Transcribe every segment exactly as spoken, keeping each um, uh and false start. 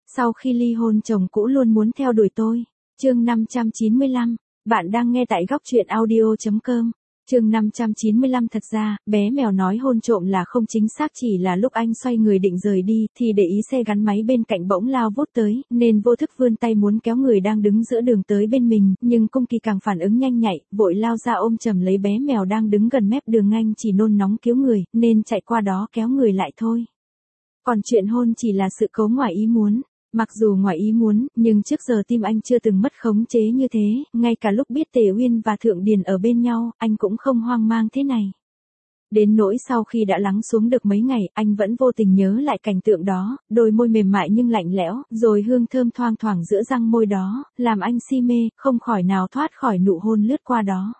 Sau khi ly hôn chồng cũ luôn muốn theo đuổi tôi. Chương năm trăm chín mươi lăm, bạn đang nghe tại góc truyện audio chấm com. Chương năm trăm chín mươi lăm thật ra, bé mèo nói hôn trộm là không chính xác, chỉ là lúc anh xoay người định rời đi, thì để ý xe gắn máy bên cạnh bỗng lao vút tới, nên vô thức vươn tay muốn kéo người đang đứng giữa đường tới bên mình, nhưng Cung Kỳ càng phản ứng nhanh nhạy, vội lao ra ôm chầm lấy bé mèo đang đứng gần mép đường, anh chỉ nôn nóng cứu người, nên chạy qua đó kéo người lại thôi. Còn chuyện hôn chỉ là sự cố ngoài ý muốn. Mặc dù ngoài ý muốn, nhưng trước giờ tim anh chưa từng mất khống chế như thế, ngay cả lúc biết Tề Uyên và Thượng Điền ở bên nhau, anh cũng không hoang mang thế này. Đến nỗi sau khi đã lắng xuống được mấy ngày, anh vẫn vô tình nhớ lại cảnh tượng đó, đôi môi mềm mại nhưng lạnh lẽo, rồi hương thơm thoang thoảng giữa răng môi đó, làm anh si mê, không khỏi nào thoát khỏi nụ hôn lướt qua đó.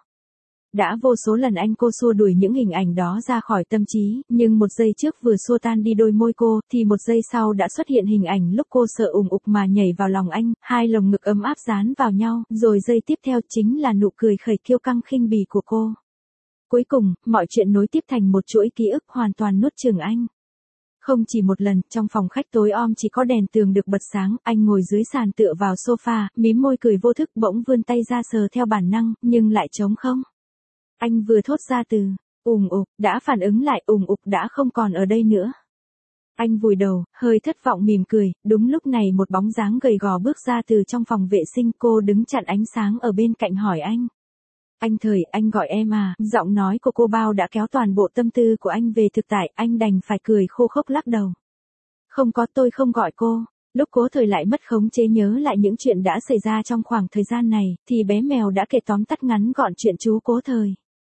Đã vô số lần anh cô xua đuổi những hình ảnh đó ra khỏi tâm trí, nhưng một giây trước vừa xua tan đi đôi môi cô, thì một giây sau đã xuất hiện hình ảnh lúc cô sợ ùng ục mà nhảy vào lòng anh, hai lồng ngực ấm áp dán vào nhau, rồi giây tiếp theo chính là nụ cười khởi kiêu căng khinh bỉ của cô. Cuối cùng, mọi chuyện nối tiếp thành một chuỗi ký ức hoàn toàn nuốt chửng anh. Không chỉ một lần, trong phòng khách tối om chỉ có đèn tường được bật sáng, anh ngồi dưới sàn tựa vào sofa, mím môi cười vô thức, bỗng vươn tay ra sờ theo bản năng, nhưng lại trống không. Anh vừa thốt ra từ ùng ục, đã phản ứng lại ùng ục đã không còn ở đây nữa. Anh vùi đầu, hơi thất vọng mỉm cười, đúng lúc này một bóng dáng gầy gò bước ra từ trong phòng vệ sinh, cô đứng chặn ánh sáng ở bên cạnh hỏi anh. Anh Thời, anh gọi em à, giọng nói của cô Bao đã kéo toàn bộ tâm tư của anh về thực tại, anh đành phải cười khô khốc lắc đầu. Không có, tôi không gọi cô. Lúc Cố Thời lại mất khống chế nhớ lại những chuyện đã xảy ra trong khoảng thời gian này, thì bé mèo đã kể tóm tắt ngắn gọn chuyện chú Cố Thời.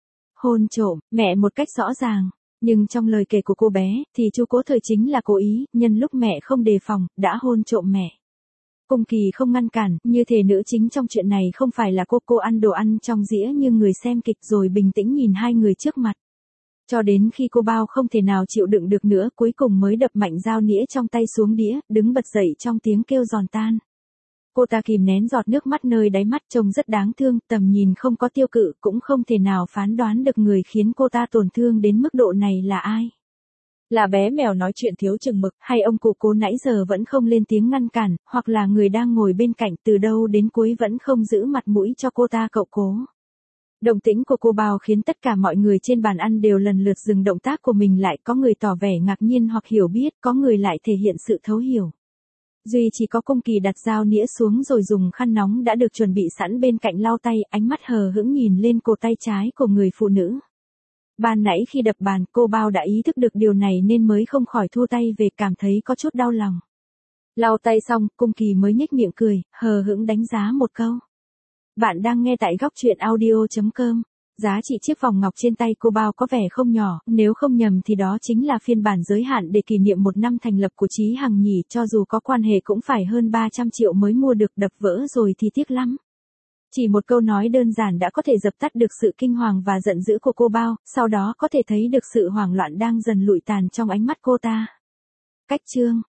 Hôn trộm, mẹ một cách rõ ràng. Nhưng trong lời kể của cô bé, thì chú Cố Thời chính là cố ý, nhân lúc mẹ không đề phòng, đã hôn trộm mẹ. Cung Kỳ không ngăn cản, như thể nữ chính trong chuyện này không phải là cô. Cô ăn đồ ăn trong dĩa như người xem kịch rồi bình tĩnh nhìn hai người trước mặt. Cho đến khi cô Bao không thể nào chịu đựng được nữa, cuối cùng mới đập mạnh dao nĩa trong tay xuống đĩa, đứng bật dậy trong tiếng kêu giòn tan. Cô ta kìm nén giọt nước mắt nơi đáy mắt, trông rất đáng thương, tầm nhìn không có tiêu cự, cũng không thể nào phán đoán được người khiến cô ta tổn thương đến mức độ này là ai. Là bé mèo nói chuyện thiếu chừng mực, hay ông cụ Cố nãy giờ vẫn không lên tiếng ngăn cản, hoặc là người đang ngồi bên cạnh từ đầu đến cuối vẫn không giữ mặt mũi cho cô ta cậu Cố. Động tĩnh của cô Bao khiến tất cả mọi người trên bàn ăn đều lần lượt dừng động tác của mình lại, có người tỏ vẻ ngạc nhiên hoặc hiểu biết, có người lại thể hiện sự thấu hiểu. Duy chỉ có Cung Kỳ đặt dao nĩa xuống rồi dùng khăn nóng đã được chuẩn bị sẵn bên cạnh lau tay, ánh mắt hờ hững nhìn lên cổ tay trái của người phụ nữ. Ban nãy khi đập bàn, cô Bao đã ý thức được điều này nên mới không khỏi thu tay về, cảm thấy có chút đau lòng. Lau tay xong, Cung Kỳ mới nhếch miệng cười, hờ hững đánh giá một câu. Bạn đang nghe tại góc truyện audio chấm com. Giá trị chiếc vòng ngọc trên tay cô Bao có vẻ không nhỏ, nếu không nhầm thì đó chính là phiên bản giới hạn để kỷ niệm một năm thành lập của Chí Hằng nhỉ, cho dù có quan hệ cũng phải hơn ba trăm triệu mới mua được, đập vỡ rồi thì tiếc lắm. Chỉ một câu nói đơn giản đã có thể dập tắt được sự kinh hoàng và giận dữ của cô Bao, sau đó có thể thấy được sự hoảng loạn đang dần lụi tàn trong ánh mắt cô ta. Cách chương